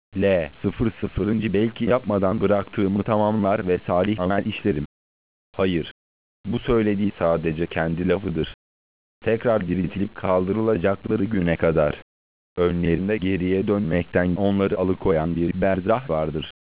L. Belki yapmadan bıraktığımı tamamlar ve salih amel işlerim. Hayır. Bu söylediği sadece kendi lafıdır. Tekrar diriltilip kaldırılacakları güne kadar önlerinde geriye dönmekten onları alıkoyan bir berzah vardır.